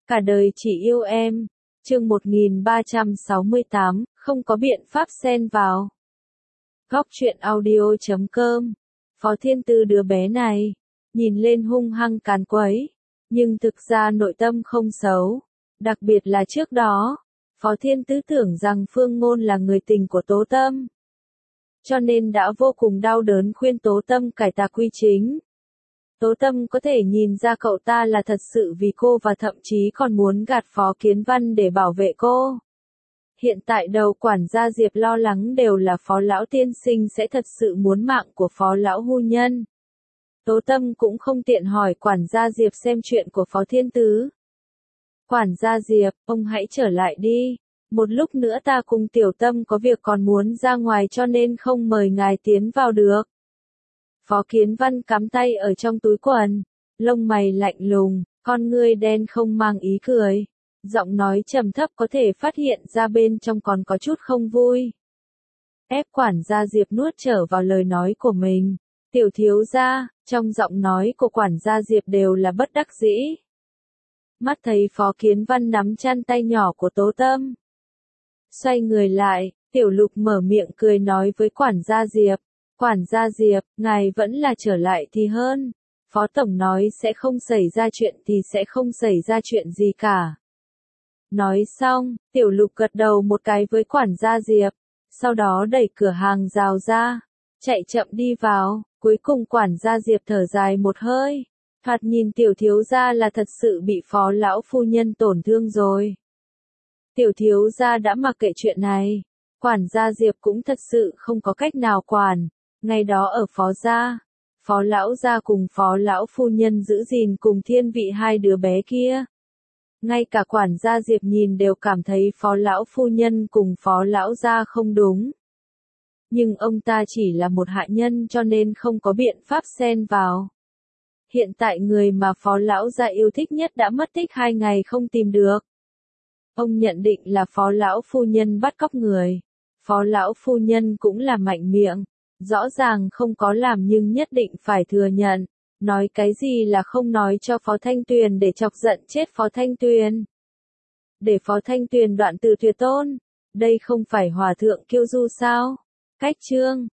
Cả đời chỉ yêu em. Chương 1368, không có biện pháp xen vào. Góc truyện audio.com. Phó Thiên Tư đứa bé này, nhìn lên hung hăng càn quấy, nhưng thực ra nội tâm không xấu. Đặc biệt là trước đó, Phó Thiên Tư tưởng rằng Phương Ngôn là người tình của Tố Tâm. Cho nên đã vô cùng đau đớn khuyên Tố Tâm cải tà quy chính. Tố Tâm có thể nhìn ra cậu ta là thật sự vì cô và thậm chí còn muốn gạt Phó Kiến Văn để bảo vệ cô. Hiện tại đầu quản gia Diệp lo lắng đều là Phó Lão Tiên Sinh sẽ thật sự muốn mạng của Phó Lão Hu Nhân. Tố Tâm cũng không tiện hỏi quản gia Diệp xem chuyện của Phó Thiên Tứ. Quản gia Diệp, ông hãy trở lại đi. Một lúc nữa ta cùng Tiểu Tâm có việc còn muốn ra ngoài cho nên không mời ngài tiến vào được. Phó Kiến Văn cắm tay ở trong túi quần, lông mày lạnh lùng, con ngươi đen không mang ý cười. Giọng nói trầm thấp có thể phát hiện ra bên trong còn có chút không vui. Ép quản gia Diệp nuốt trở vào lời nói của mình. Tiểu thiếu gia, trong giọng nói của quản gia Diệp đều là bất đắc dĩ. Mắt thấy Phó Kiến Văn nắm chăn tay nhỏ của Tố Tâm. Xoay người lại, Tiểu Lục mở miệng cười nói với quản gia Diệp. Quản gia Diệp, ngài vẫn là trở lại thì hơn. Phó Tổng nói sẽ không xảy ra chuyện thì sẽ không xảy ra chuyện gì cả. Nói xong, Tiểu Lục gật đầu một cái với quản gia Diệp. Sau đó đẩy cửa hàng rào ra. Chạy chậm đi vào. Cuối cùng quản gia Diệp thở dài một hơi. Thoạt nhìn tiểu thiếu gia là thật sự bị Phó Lão Phu Nhân tổn thương rồi. Tiểu thiếu gia đã mặc kệ chuyện này. Quản gia Diệp cũng thật sự không có cách nào quản. Ngày đó ở Phó gia, Phó Lão gia cùng Phó Lão Phu Nhân giữ gìn cùng Thiên Vị hai đứa bé kia. Ngay cả quản gia Diệp nhìn đều cảm thấy Phó Lão Phu Nhân cùng Phó Lão gia không đúng. Nhưng ông ta chỉ là một hạ nhân cho nên không có biện pháp xen vào. Hiện tại người mà Phó Lão gia yêu thích nhất đã mất tích 2 ngày không tìm được. Ông nhận định là Phó Lão Phu Nhân bắt cóc người. Phó Lão Phu Nhân cũng là mạnh miệng. Rõ ràng không có làm nhưng nhất định phải thừa nhận. Nói cái gì là không nói cho Phó Thanh Tuyền để chọc giận chết Phó Thanh Tuyền. Để Phó Thanh Tuyền đoạn từ tuyệt tôn. Đây không phải hòa thượng kiêu du sao? Cách chương